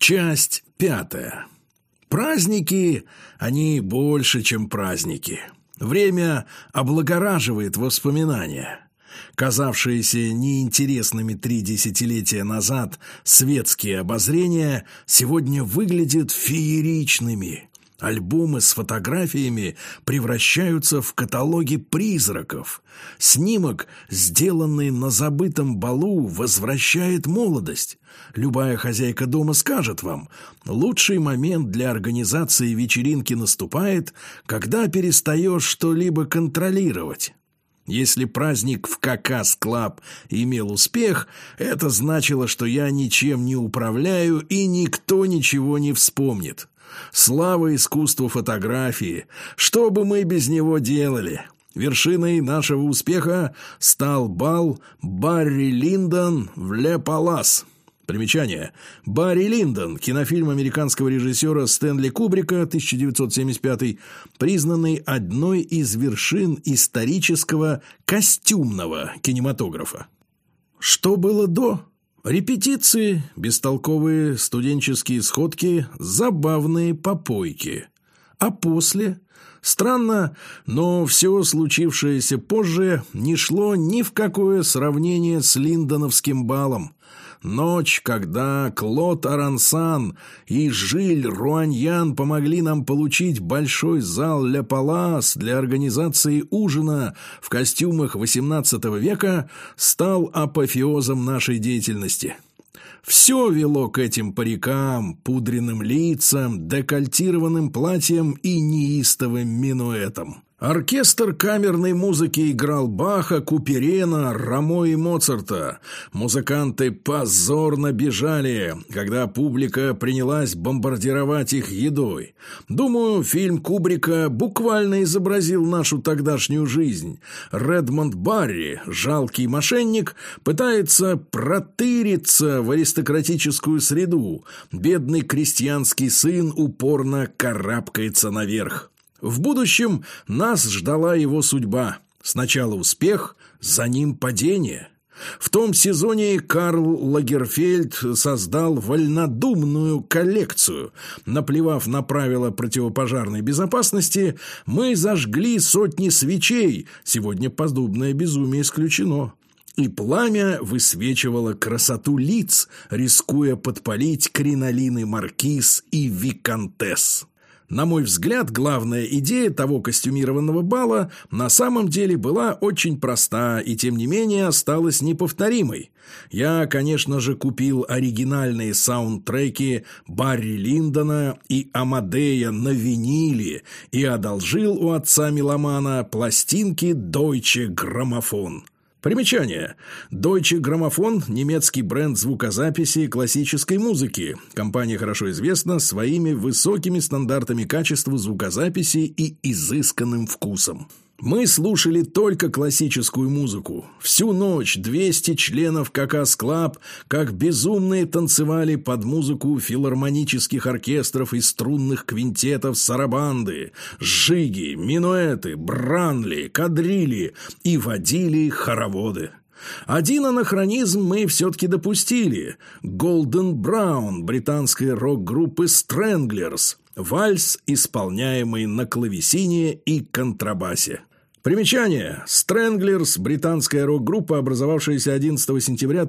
Часть 5. Праздники, они больше, чем праздники. Время облагораживает воспоминания. Казавшиеся неинтересными 3 десятилетия назад светские обозрения сегодня выглядят фееричными. Альбомы с фотографиями превращаются в каталоги призраков. Снимок, сделанный на забытом балу, возвращает молодость. Любая хозяйка дома скажет вам: лучший момент для организации вечеринки наступает, когда перестаешь что-либо контролировать. Если праздник в Какас Клаб имел успех, это значило, что я ничем не управляю и никто ничего не вспомнит. Слава искусству фотографии! Что бы мы без него делали? Вершиной нашего успеха стал бал Барри Линдон в Ле Палас. Примечание. Барри Линдон, кинофильм американского режиссера Стэнли Кубрика, 1975, признанный одной из вершин исторического костюмного кинематографа. Что было до? Репетиции, бестолковые студенческие сходки, забавные попойки. А после? Странно, но все случившееся позже не шло ни в какое сравнение с линдоновским балом. Ночь, когда Клод Арансан и Жиль Руаньян помогли нам получить большой зал Ле Палас для организации ужина в костюмах XVIII века, стал апофеозом нашей деятельности. Все вело к этим парикам, пудренным лицам, декольтированным платьям и неистовым минуэтам. Оркестр камерной музыки играл Баха, Куперена, Рамо и Моцарта. Музыканты позорно бежали, когда публика принялась бомбардировать их едой. Думаю, фильм Кубрика буквально изобразил нашу тогдашнюю жизнь. Редмонд Барри, жалкий мошенник, пытается протыриться в аристократическую среду. Бедный крестьянский сын упорно карабкается наверх. В будущем нас ждала его судьба. Сначала успех, за ним падение. В том сезоне Карл Лагерфельд создал вольнодумную коллекцию. Наплевав на правила противопожарной безопасности, мы зажгли сотни свечей. Сегодня подобное безумие исключено. И пламя высвечивало красоту лиц, рискуя подпалить кринолины маркиз и виконтесс. На мой взгляд, главная идея того костюмированного бала на самом деле была очень проста и, тем не менее, осталась неповторимой. Я, конечно же, купил оригинальные саундтреки Барри Линдона и Амадея на виниле и одолжил у отца-меломана пластинки Deutsche Grammophon. Примечание. Deutsche Grammophon – немецкий бренд звукозаписи классической музыки. Компания хорошо известна своими высокими стандартами качества звукозаписи и изысканным вкусом. Мы слушали только классическую музыку. Всю ночь 200 членов Какас Клаб как безумные танцевали под музыку филармонических оркестров и струнных квинтетов сарабанды, жиги, минуэты, бранли, кадрили и водили хороводы. Один анахронизм мы все-таки допустили. Golden Brown британской рок-группы Stranglers. Вальс, исполняемый на клавесине и контрабасе. Примечание. Stranglers – британская рок-группа, образовавшаяся 11 сентября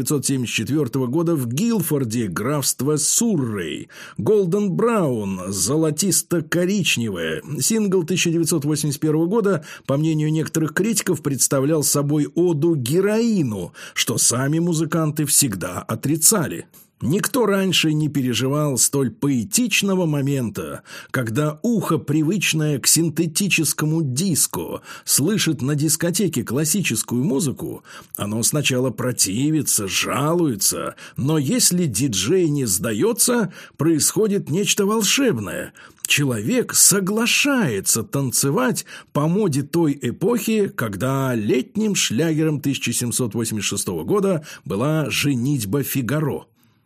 1974 года в Гилфорде, графство Суррей. Golden Brown – золотисто-коричневая. Сингл 1981 года, по мнению некоторых критиков, представлял собой оду героину, что сами музыканты всегда отрицали. Никто раньше не переживал столь поэтичного момента, когда ухо, привычное к синтетическому диско, слышит на дискотеке классическую музыку, оно сначала противится, жалуется, но если диджей не сдается, происходит нечто волшебное. Человек соглашается танцевать по моде той эпохи, когда летним шлягером 1786 года была «Женитьба Фигаро».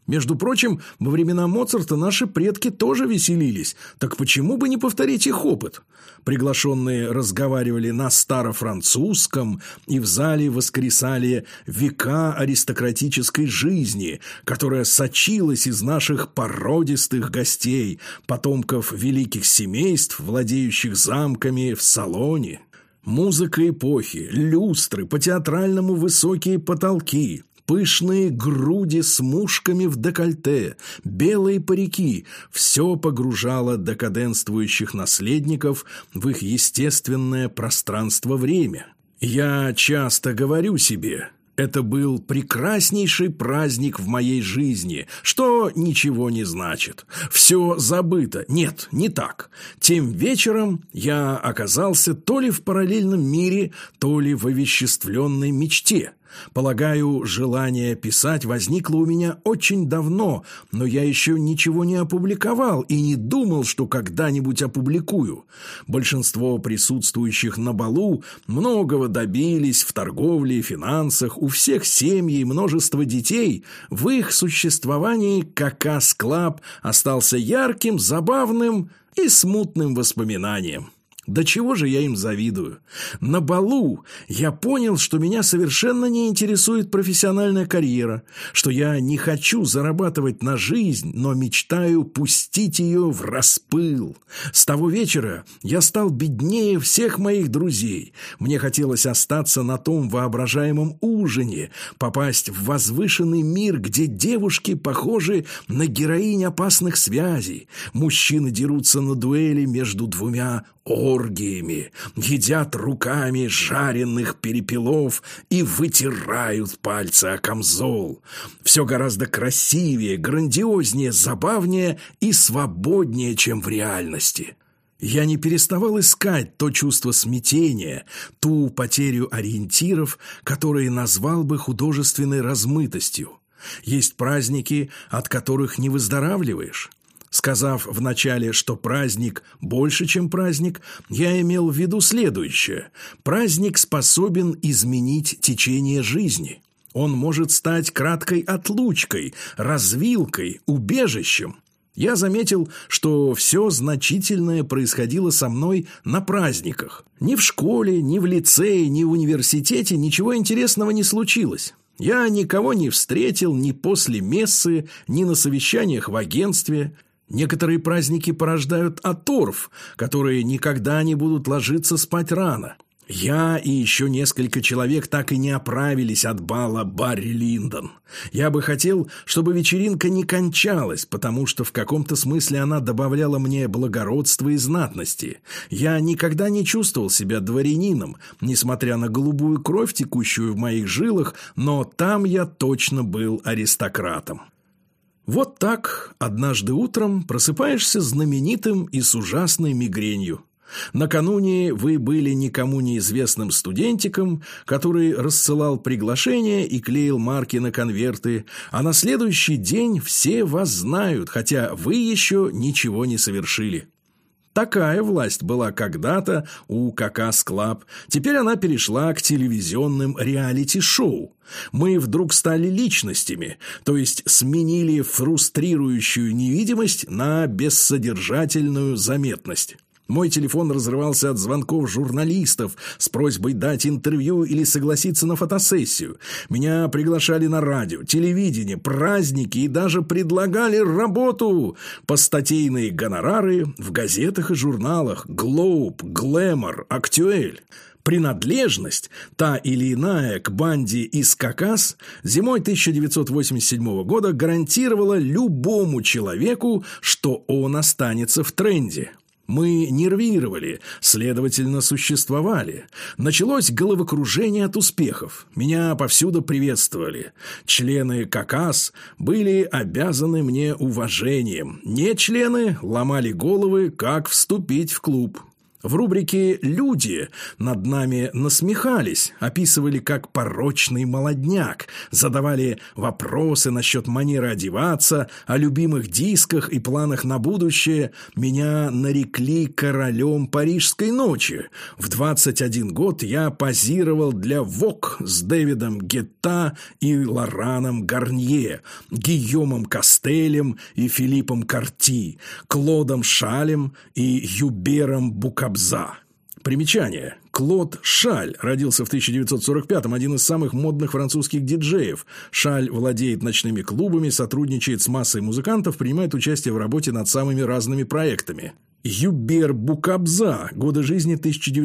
Между прочим, во времена Моцарта наши предки тоже веселились, так почему бы не повторить их опыт? Приглашенные разговаривали на старофранцузском, и в зале воскресали века аристократической жизни, которая сочилась из наших породистых гостей, потомков великих семейств, владеющих замками в Салоне. Музыка эпохи, люстры, по-театральному высокие потолки, пышные груди с мушками в декольте, белые парики – все погружало декаденствующих наследников в их естественное пространство-время. Я часто говорю себе, это был прекраснейший праздник в моей жизни, что ничего не значит. Все забыто. Нет, не так. Тем вечером я оказался то ли в параллельном мире, то ли в овеществленной мечте. Полагаю, желание писать возникло у меня очень давно, но я еще ничего не опубликовал и не думал, что когда-нибудь опубликую. Большинство присутствующих на балу многого добились в торговле и финансах, у всех семьи и множество детей. В их существовании Какас Клаб остался ярким, забавным и смутным воспоминанием. Да чего же я им завидую? На балу я понял, что меня совершенно не интересует профессиональная карьера, что я не хочу зарабатывать на жизнь, но мечтаю пустить ее в распыл. С того вечера я стал беднее всех моих друзей. Мне хотелось остаться на том воображаемом ужине, попасть в возвышенный мир, где девушки похожи на героинь опасных связей, мужчины дерутся на дуэли между двумя оргиями, едят руками жареных перепелов и вытирают пальцы о камзол. Все гораздо красивее, грандиознее, забавнее и свободнее, чем в реальности. Я не переставал искать то чувство смятения, ту потерю ориентиров, которые назвал бы художественной размытостью. Есть праздники, от которых не выздоравливаешь. Сказав вначале, что праздник больше, чем праздник, я имел в виду следующее. Праздник способен изменить течение жизни. Он может стать краткой отлучкой, развилкой, убежищем. Я заметил, что все значительное происходило со мной на праздниках. Ни в школе, ни в лицее, ни в университете ничего интересного не случилось. Я никого не встретил ни после мессы, ни на совещаниях в агентстве. Некоторые праздники порождают оторв, которые никогда не будут ложиться спать рано. Я и еще несколько человек так и не оправились от бала Барри Линдон. Я бы хотел, чтобы вечеринка не кончалась, потому что в каком-то смысле она добавляла мне благородства и знатности. Я никогда не чувствовал себя дворянином, несмотря на голубую кровь, текущую в моих жилах, но там я точно был аристократом. Вот так однажды утром просыпаешься знаменитым и с ужасной мигренью. Накануне вы были никому неизвестным студентиком, который рассылал приглашения и клеил марки на конверты, а на следующий день все вас знают, хотя вы еще ничего не совершили. Такая власть была когда-то у Какас Клаб. Теперь она перешла к телевизионным реалити-шоу. Мы вдруг стали личностями, то есть сменили фрустрирующую невидимость на бессодержательную заметность. Мой телефон разрывался от звонков журналистов с просьбой дать интервью или согласиться на фотосессию. Меня приглашали на радио, телевидение, праздники и даже предлагали работу. Постатейные гонорары в газетах и журналах «Глоуб», «Глэмор», «Актюэль». Принадлежность, та или иная, к банде из Какас зимой 1987 года гарантировала любому человеку, что он останется в тренде. Мы нервировали, следовательно, существовали. Началось головокружение от успехов. Меня повсюду приветствовали. Члены Какас были обязаны мне уважением. Не члены ломали головы, как вступить в клуб. В рубрике «Люди» над нами насмехались, описывали как порочный молодняк, задавали вопросы насчет манеры одеваться, о любимых дисках и планах на будущее. Меня нарекли королем парижской ночи. В 21 год я позировал для Vogue с Дэвидом Гетта и Лораном Гарнье, Гийомом Кастелем и Филиппом Карти, Клодом Шалем и Юбером Букабза. Примечание. Клод Шаль родился в 1945-м, один из самых модных французских диджеев. Шаль владеет ночными клубами, сотрудничает с массой музыкантов, принимает участие в работе над самыми разными проектами. Юбер Букабза, годы жизни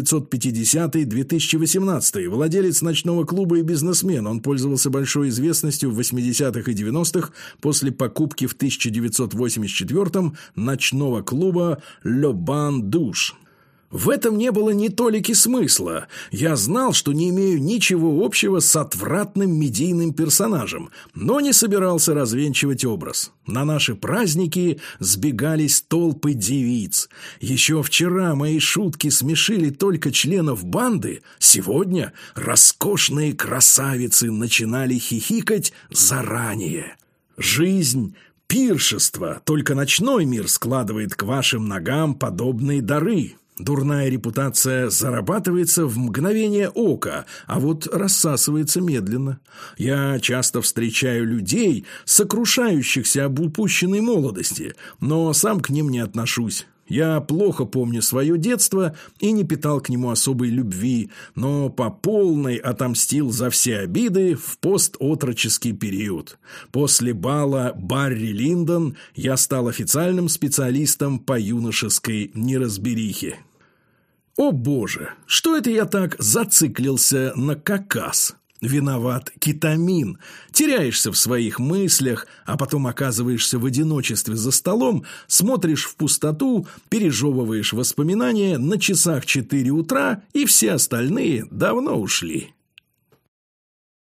1950-2018, владелец ночного клуба и бизнесмен. Он пользовался большой известностью в 80-х и 90-х после покупки в 1984-м ночного клуба «Le Bain Douche». В этом не было ни толики смысла. Я знал, что не имею ничего общего с отвратным медийным персонажем, но не собирался развенчивать образ. На наши праздники сбегались толпы девиц. Еще вчера мои шутки смешили только членов банды, сегодня роскошные красавицы начинали хихикать заранее. Жизнь – пиршество, только ночной мир складывает к вашим ногам подобные дары. Дурная репутация зарабатывается в мгновение ока, а вот рассасывается медленно. Я часто встречаю людей, сокрушающихся об упущенной молодости, но сам к ним не отношусь. Я плохо помню свое детство и не питал к нему особой любви, но по полной отомстил за все обиды в постотроческий период. После бала Барри Линдон я стал официальным специалистом по юношеской неразберихе. О боже, что это я так зациклился на какас? Виноват кетамин. Теряешься в своих мыслях, а потом оказываешься в одиночестве за столом, смотришь в пустоту, пережевываешь воспоминания, на часах 4 утра, и все остальные давно ушли.